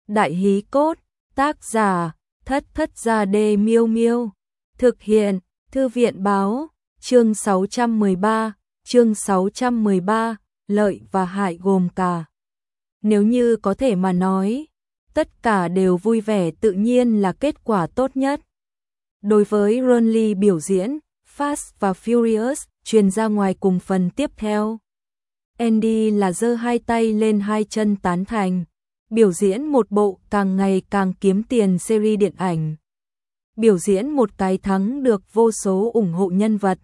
Đại hí cốt, tác giả, Thất Thất Gia Đê Miêu Miêu. Thực hiện, Thư viện báo, chương 613, lợi và hại gồm cả. Nếu như có thể mà nói, tất cả đều vui vẻ tự nhiên là kết quả tốt nhất. Đối với Ron Lee biểu diễn, Fast và Furious truyền ra ngoài cùng phần tiếp theo. Andy là giơ hai tay lên hai chân tán thành, biểu diễn một bộ càng ngày càng kiếm tiền series điện ảnh. Biểu diễn một cái thắng được vô số ủng hộ nhân vật.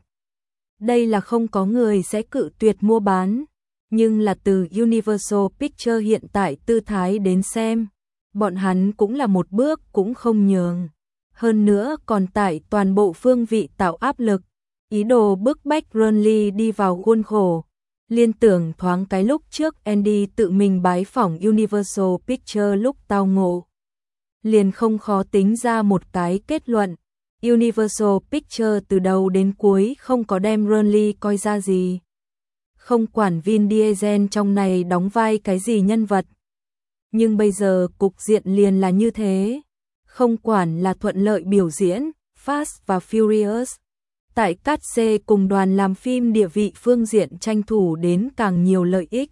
Đây là không có người sẽ cự tuyệt mua bán, nhưng là từ Universal Pictures hiện tại tư thái đến xem, bọn hắn cũng là một bước cũng không nhường. Hơn nữa còn tại toàn bộ phương vị tạo áp lực, ý đồ bức bách Ron Lee đi vào khuôn khổ. Liên tưởng thoáng cái lúc trước Andy tự mình bái phỏng Universal Pictures lúc tao ngộ. Liền không khó tính ra một cái kết luận. Universal Pictures từ đầu đến cuối không có đem Ron Lee coi ra gì. Không quản Vin Diesel trong này đóng vai cái gì nhân vật. Nhưng bây giờ cục diện liền là như thế. Không quản là thuận lợi biểu diễn, Fast và Furious. Tại cát xê cùng đoàn làm phim địa vị phương diện tranh thủ đến càng nhiều lợi ích.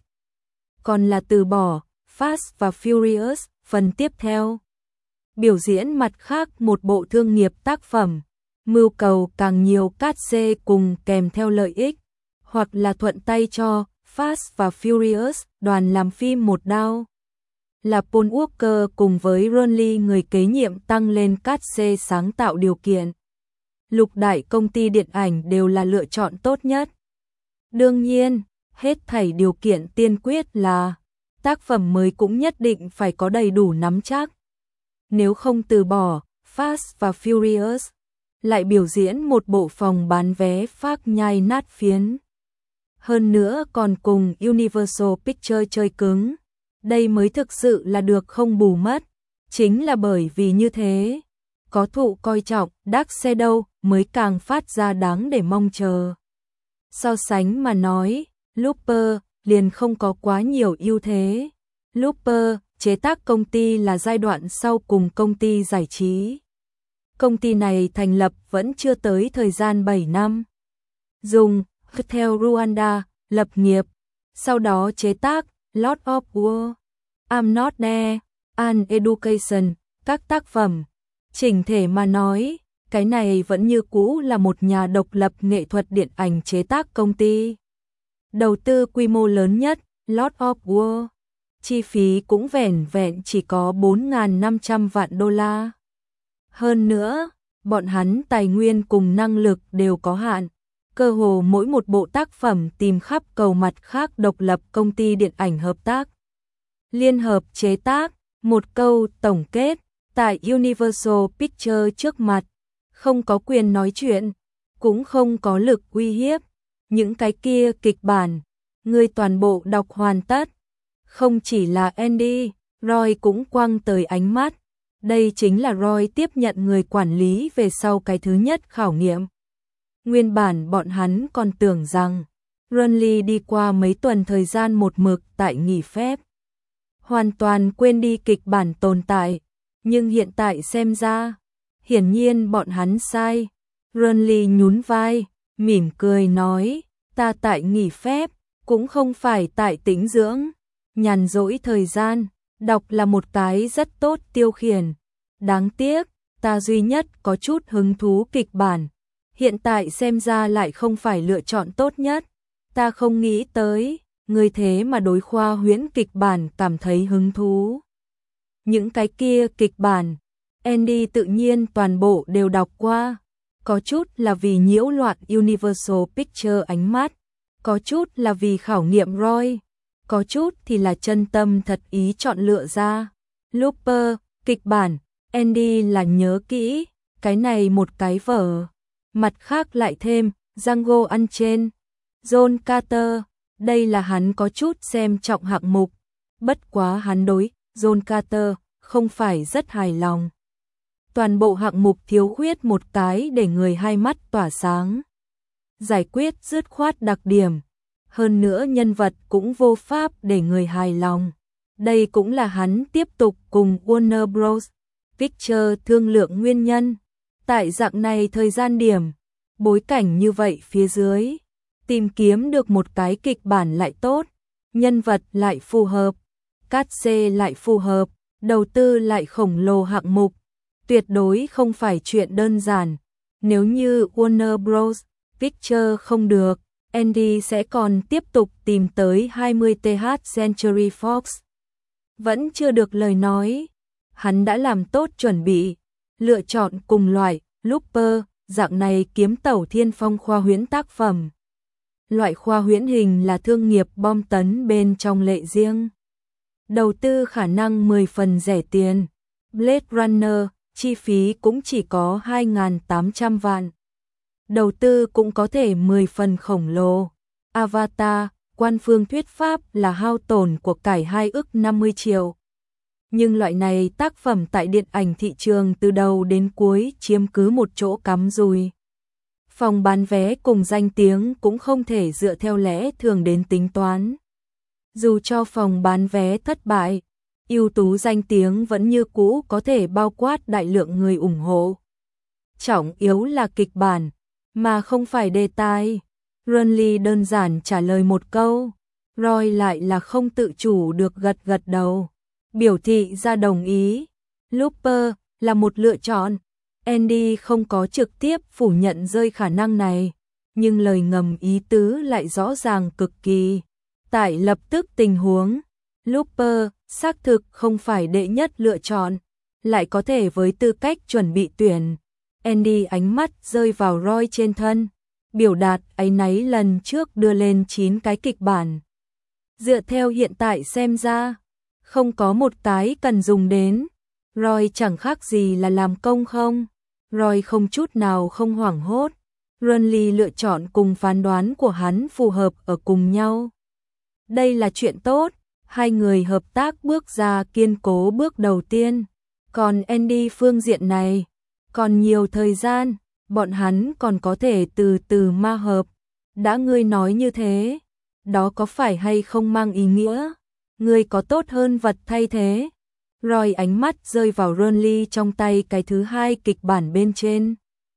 Còn là từ bỏ, Fast và Furious, phần tiếp theo. Biểu diễn mặt khác một bộ thương nghiệp tác phẩm, mưu cầu càng nhiều cát xê cùng kèm theo lợi ích, hoặc là thuận tay cho Fast và Furious, đoàn làm phim một đao. Là Paul Walker cùng với Ron Lee người kế nhiệm tăng lên cát xê sáng tạo điều kiện. Lục đại công ty điện ảnh đều là lựa chọn tốt nhất. Đương nhiên, hết thảy điều kiện tiên quyết là tác phẩm mới cũng nhất định phải có đầy đủ nắm chắc. Nếu không từ bỏ, Fast và Furious lại biểu diễn một bộ phòng bán vé phác nhai nát phiến. Hơn nữa còn cùng Universal Pictures chơi cứng. Đây mới thực sự là được không bù mất. Chính là bởi vì như thế, có thụ coi trọng, Dark Shadow mới càng phát ra đáng để mong chờ. So sánh mà nói, Looper liền không có quá nhiều ưu thế. Looper chế tác công ty là giai đoạn sau cùng công ty giải trí. Công ty này thành lập vẫn chưa tới thời gian 7 năm. Dùng Hotel Rwanda lập nghiệp, sau đó chế tác Lord of War, I'm Not There, An Education, các tác phẩm. Chỉnh thể mà nói, cái này vẫn như cũ là một nhà độc lập nghệ thuật điện ảnh chế tác công ty. Đầu tư quy mô lớn nhất, Lord of War. Chi phí cũng vẻn vẹn chỉ có 4.500 vạn đô la. Hơn nữa, bọn hắn tài nguyên cùng năng lực đều có hạn. Cơ hồ mỗi một bộ tác phẩm tìm khắp cầu mặt khác độc lập công ty điện ảnh hợp tác. Liên hợp chế tác, một câu tổng kết, tại Universal Pictures trước mặt, không có quyền nói chuyện, cũng không có lực uy hiếp. Những cái kia kịch bản, người toàn bộ đọc hoàn tất. Không chỉ là Andy, Roy cũng quăng tới ánh mắt. Đây chính là Roy tiếp nhận người quản lý về sau cái thứ nhất khảo nghiệm. Nguyên bản bọn hắn còn tưởng rằng Ron Lee đi qua mấy tuần thời gian một mực tại nghỉ phép, hoàn toàn quên đi kịch bản tồn tại. Nhưng hiện tại xem ra, hiển nhiên bọn hắn sai. Ron Lee nhún vai, mỉm cười nói, ta tại nghỉ phép, cũng không phải tại tĩnh dưỡng. Nhàn rỗi thời gian, đọc là một cái rất tốt tiêu khiển. Đáng tiếc, ta duy nhất có chút hứng thú kịch bản. Hiện tại xem ra lại không phải lựa chọn tốt nhất. Ta không nghĩ tới, người thế mà đối khoa huyễn kịch bản cảm thấy hứng thú. Những cái kia kịch bản, Andy tự nhiên toàn bộ đều đọc qua. Có chút là vì nhiễu loạn Universal Pictures ánh mắt, có chút là vì khảo nghiệm Roy, có chút thì là chân tâm thật ý chọn lựa ra. Looper, kịch bản, Andy là nhớ kỹ, cái này một cái vở. Mặt khác lại thêm, Django Unchained, John Carter, đây là hắn có chút xem trọng hạng mục. Bất quá hắn đối John Carter không phải rất hài lòng. Toàn bộ hạng mục thiếu khuyết một cái để người hai mắt tỏa sáng. Giải quyết dứt khoát đặc điểm. Hơn nữa nhân vật cũng vô pháp để người hài lòng. Đây cũng là hắn tiếp tục cùng Warner Bros. Pictures thương lượng nguyên nhân. Tại dạng này thời gian điểm, bối cảnh như vậy phía dưới, tìm kiếm được một cái kịch bản lại tốt, nhân vật lại phù hợp, cát xê lại phù hợp, đầu tư lại khổng lồ hạng mục, tuyệt đối không phải chuyện đơn giản. Nếu như Warner Bros. Pictures không được, Andy sẽ còn tiếp tục tìm tới 20th Century Fox. Vẫn chưa được lời nói, hắn đã làm tốt chuẩn bị, lựa chọn cùng loại Looper, dạng này kiếm tẩu thiên phong khoa huyễn tác phẩm. Loại khoa huyễn hình là thương nghiệp bom tấn bên trong lệ riêng. Đầu tư khả năng 10 phần rẻ tiền. Blade Runner, chi phí cũng chỉ có 2.800 vạn. Đầu tư cũng có thể 10 phần khổng lồ. Avatar, quan phương thuyết pháp là hao tổn của cải 2 ức 50 triệu. Nhưng loại này tác phẩm tại điện ảnh thị trường từ đầu đến cuối chiếm cứ một chỗ cắm rùi. Phòng bán vé cùng danh tiếng cũng không thể dựa theo lẽ thường đến tính toán. Dù cho phòng bán vé thất bại, ưu tú danh tiếng vẫn như cũ có thể bao quát đại lượng người ủng hộ. Trọng yếu là kịch bản, mà không phải đề tài. Runley đơn giản trả lời một câu, Roy lại là không tự chủ được gật gật đầu, biểu thị ra đồng ý. Looper là một lựa chọn. Andy không có trực tiếp phủ nhận rơi khả năng này, nhưng lời ngầm ý tứ lại rõ ràng cực kỳ. Tại lập tức tình huống, Looper xác thực không phải đệ nhất lựa chọn, lại có thể với tư cách chuẩn bị tuyển. Andy ánh mắt rơi vào Roy trên thân, biểu đạt áy náy lần trước đưa lên 9 cái kịch bản. Dựa theo hiện tại xem ra, không có một cái cần dùng đến. Roy chẳng khác gì là làm công không? Roy không chút nào không hoảng hốt. Runley lựa chọn cùng phán đoán của hắn phù hợp ở cùng nhau. Đây là chuyện tốt, hai người hợp tác bước ra kiên cố bước đầu tiên. Còn Andy phương diện này, còn nhiều thời gian, bọn hắn còn có thể từ từ ma hợp. Đã ngươi nói như thế, đó có phải hay không mang ý nghĩa? Ngươi có tốt hơn vật thay thế? Roy ánh mắt rơi vào Runley trong tay cái thứ hai kịch bản bên trên.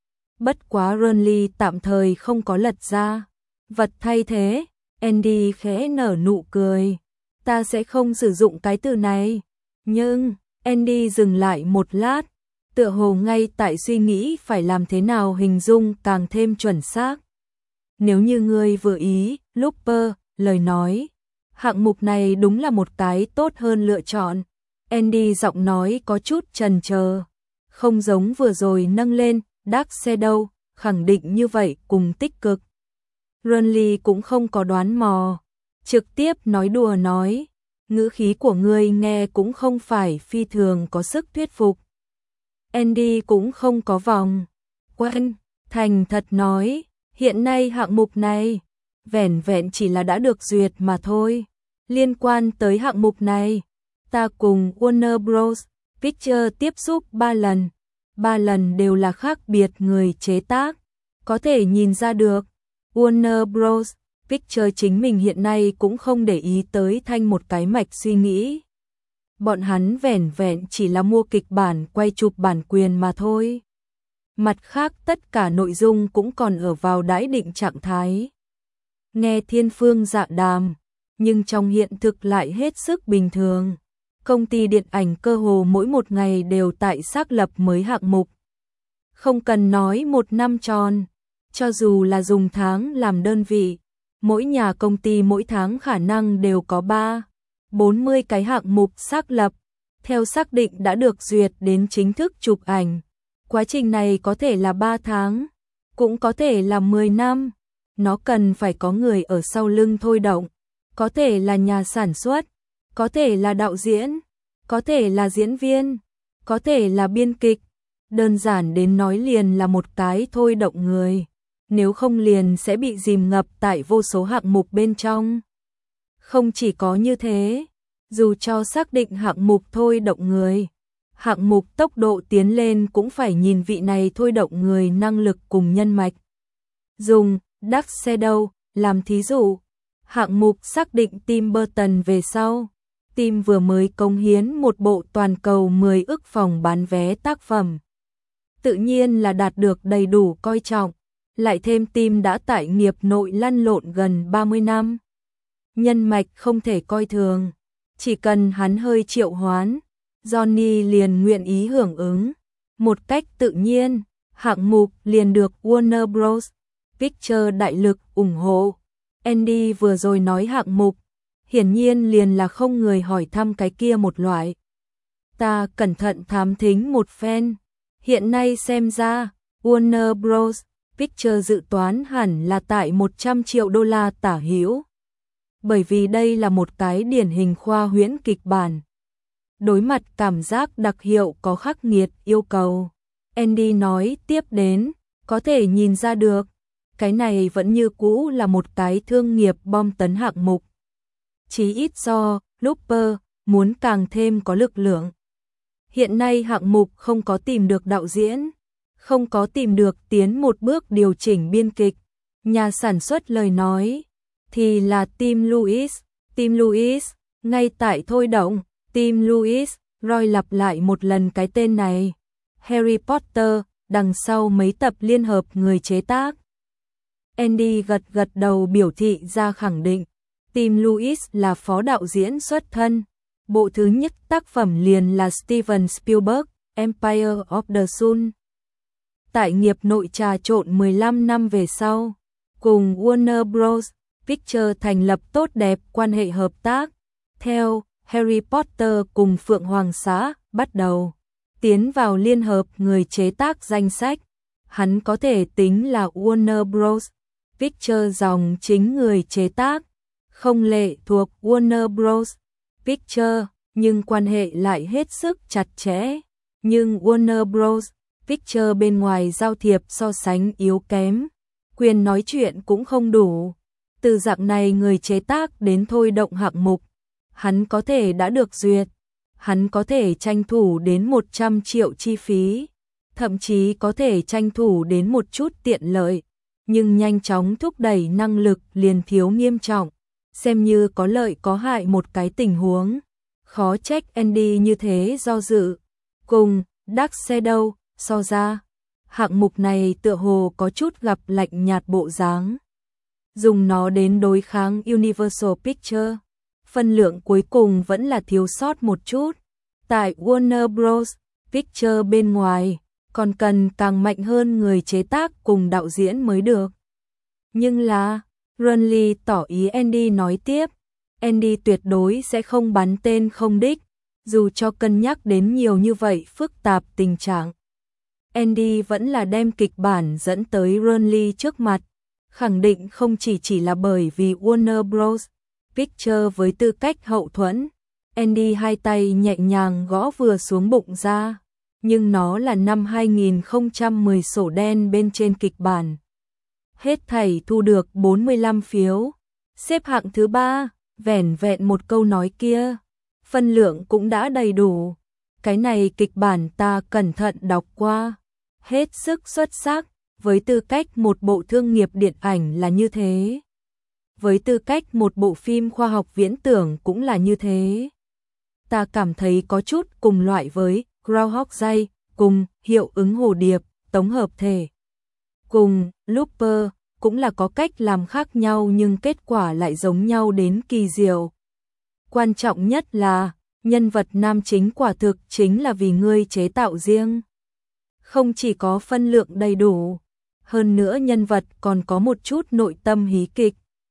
Bất quá Runley tạm thời không có lật ra. Vật thay thế, Andy khẽ nở nụ cười. Ta sẽ không sử dụng cái từ này. Nhưng, Andy dừng lại một lát, tựa hồ ngay tại suy nghĩ phải làm thế nào hình dung càng thêm chuẩn xác. Nếu như ngươi vừa ý, Looper, lời nói, hạng mục này đúng là một cái tốt hơn lựa chọn. Andy giọng nói có chút chần chờ, không giống vừa rồi nâng lên Dark Shadow, khẳng định như vậy cùng tích cực. Runley cũng không có đoán mò, trực tiếp nói đùa nói, ngữ khí của ngươi nghe cũng không phải phi thường có sức thuyết phục. Andy cũng không có vòng quen, thành thật nói, hiện nay hạng mục này vẻn vẹn chỉ là đã được duyệt mà thôi. Liên quan tới hạng mục này, ta cùng Warner Bros. Pictures tiếp xúc 3 lần. 3 lần đều là khác biệt người chế tác. Có thể nhìn ra được, Warner Bros. Pictures chính mình hiện nay cũng không để ý tới thanh một cái mạch suy nghĩ. Bọn hắn vẻn vẹn chỉ là mua kịch bản quay chụp bản quyền mà thôi. Mặt khác tất cả nội dung cũng còn ở vào đãi định trạng thái. Nghe thiên phương dạ đàm, nhưng trong hiện thực lại hết sức bình thường. Công ty điện ảnh cơ hồ mỗi một ngày đều tại xác lập mới hạng mục. Không cần nói một năm tròn, cho dù là dùng tháng làm đơn vị, mỗi nhà công ty mỗi tháng khả năng đều có 30 cái hạng mục xác lập, theo xác định đã được duyệt đến chính thức chụp ảnh. Quá trình này có thể là 3 tháng, cũng có thể là 10 năm. Nó cần phải có người ở sau lưng thôi động, có thể là nhà sản xuất, có thể là đạo diễn, có thể là diễn viên, có thể là biên kịch. Đơn giản đến nói liền là một cái thôi động người, nếu không liền sẽ bị dìm ngập tại vô số hạng mục bên trong. Không chỉ có như thế, dù cho xác định hạng mục thôi động người, hạng mục tốc độ tiến lên cũng phải nhìn vị này thôi động người năng lực cùng nhân mạch. Dùng Dark Shadow làm thí dụ, hạng mục xác định Tim Burton về sau, Team vừa mới cống hiến một bộ toàn cầu 10 ức phòng bán vé tác phẩm. Tự nhiên là đạt được đầy đủ coi trọng, lại thêm team đã tại nghiệp nội lăn lộn gần 30 năm. Nhân mạch không thể coi thường, chỉ cần hắn hơi triệu hoán, Johnny liền nguyện ý hưởng ứng. Một cách tự nhiên, hạng mục liền được Warner Bros. Pictures đại lực ủng hộ. Andy vừa rồi nói hạng mục, hiển nhiên liền là không người hỏi thăm cái kia một loại. Ta cẩn thận thám thính một phen, hiện nay xem ra, Warner Bros. Pictures dự toán hẳn là tại 100 triệu đô la tả hữu. Bởi vì đây là một cái điển hình khoa huyễn kịch bản. Đối mặt cảm giác đặc hiệu có khắc nghiệt yêu cầu. Andy nói tiếp đến, có thể nhìn ra được, cái này vẫn như cũ là một cái thương nghiệp bom tấn hạng mục. Chí ít do Looper muốn càng thêm có lực lượng. Hiện nay hạng mục không có tìm được đạo diễn, không có tìm được tiến một bước điều chỉnh biên kịch. Nhà sản xuất lời nói thì là Tim Lewis, ngay tại thôi động, Tim Lewis, Roy lặp lại một lần cái tên này. Harry Potter, đằng sau mấy tập liên hợp người chế tác. Andy gật gật đầu biểu thị ra khẳng định, Tim Lewis là phó đạo diễn xuất thân. Bộ thứ nhất tác phẩm liền là Steven Spielberg, Empire of the Sun. Tại nghiệp nội trà trộn 15 năm về sau, cùng Warner Bros. Pictures thành lập tốt đẹp quan hệ hợp tác. Theo Harry Potter cùng Phượng Hoàng Xã bắt đầu tiến vào liên hợp người chế tác danh sách, hắn có thể tính là Warner Bros. Pictures dòng chính người chế tác, không lệ thuộc Warner Bros. Pictures, nhưng quan hệ lại hết sức chặt chẽ. Nhưng Warner Bros. Pictures bên ngoài giao thiệp so sánh yếu kém, quyền nói chuyện cũng không đủ. Từ dạng này người chế tác đến thôi động hạng mục, hắn có thể đã được duyệt, hắn có thể tranh thủ đến 100 triệu chi phí, thậm chí có thể tranh thủ đến một chút tiện lợi, nhưng nhanh chóng thúc đẩy năng lực liền thiếu nghiêm trọng, xem như có lợi có hại một cái tình huống. Khó trách Andy như thế do dự. Cùng Dark Shadow so ra, hạng mục này tựa hồ có chút gặp lạnh nhạt bộ dáng. Dùng nó đến đối kháng Universal Pictures, phân lượng cuối cùng vẫn là thiếu sót một chút. Tại Warner Bros. Pictures bên ngoài, còn cần càng mạnh hơn người chế tác cùng đạo diễn mới được. Nhưng là, Runley tỏ ý Andy nói tiếp, Andy tuyệt đối sẽ không bắn tên không đích, dù cho cân nhắc đến nhiều như vậy phức tạp tình trạng. Andy vẫn là đem kịch bản dẫn tới Runley trước mặt, khẳng định không chỉ là bởi vì Warner Bros. Pictures với tư cách hậu thuẫn. Andy hai tay nhẹ nhàng gõ vừa xuống bụng ra, nhưng nó là năm 2010 sổ đen bên trên kịch bản. Hết thảy thu được 45 phiếu, xếp hạng thứ 3, vẻn vẹn một câu nói kia, phân lượng cũng đã đầy đủ. Cái này kịch bản ta cẩn thận đọc qua, hết sức xuất sắc, với tư cách một bộ thương nghiệp điện ảnh là như thế. Với tư cách một bộ phim khoa học viễn tưởng cũng là như thế. Ta cảm thấy có chút cùng loại với Groundhog Day, cùng Hiệu ứng hồ điệp, tổng hợp thể. Cùng Looper, cũng là có cách làm khác nhau nhưng kết quả lại giống nhau đến kỳ diệu. Quan trọng nhất là, nhân vật nam chính quả thực chính là vì ngươi chế tạo riêng. Không chỉ có phân lượng đầy đủ, hơn nữa nhân vật còn có một chút nội tâm hí kịch.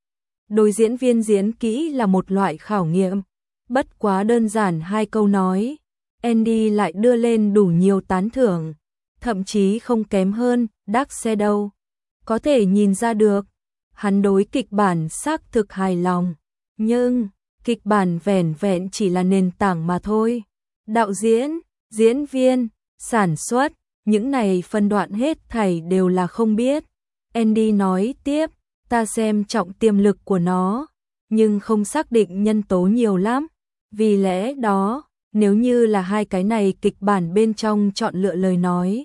Đối diễn viên diễn kỹ là một loại khảo nghiệm, bất quá đơn giản hai câu nói, Andy lại đưa lên đủ nhiều tán thưởng, thậm chí không kém hơn Dark Shadow. Có thể nhìn ra được, hắn đối kịch bản xác thực hài lòng, nhưng kịch bản vẻn vẹn chỉ là nền tảng mà thôi. Đạo diễn, diễn viên, sản xuất, những này phân đoạn hết thảy đều là không biết. Andy nói tiếp, ta xem trọng tiềm lực của nó, nhưng không xác định nhân tố nhiều lắm. Vì lẽ đó, nếu như là hai cái này kịch bản bên trong chọn lựa lời nói,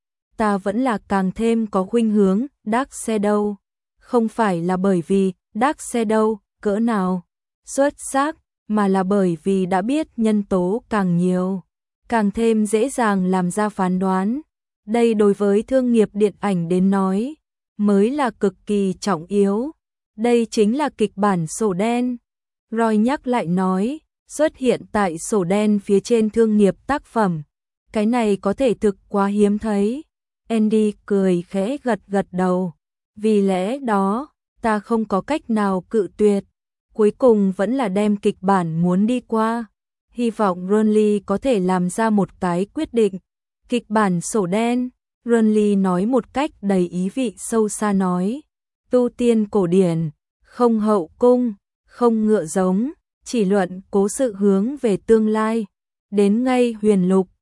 ta vẫn là càng thêm có khuynh hướng Dark Shadow. Không phải là bởi vì Dark Shadow cỡ nào xuất sắc, mà là bởi vì đã biết nhân tố càng nhiều, càng thêm dễ dàng làm ra phán đoán. Đây đối với thương nghiệp điện ảnh đến nói, mới là cực kỳ trọng yếu. Đây chính là kịch bản sổ đen. Roy nhắc lại nói, xuất hiện tại sổ đen phía trên thương nghiệp tác phẩm. Cái này có thể thực quá hiếm thấy. Andy cười khẽ gật gật đầu. Vì lẽ đó, ta không có cách nào cự tuyệt. Cuối cùng vẫn là đem kịch bản muốn đi qua. Hy vọng Ronly có thể làm ra một cái quyết định. Kịch bản sổ đen, Ronly nói một cách đầy ý vị sâu xa nói. Tu tiên cổ điển, không hậu cung, không ngựa giống, chỉ luận cố sự hướng về tương lai. Đến ngay huyền lục,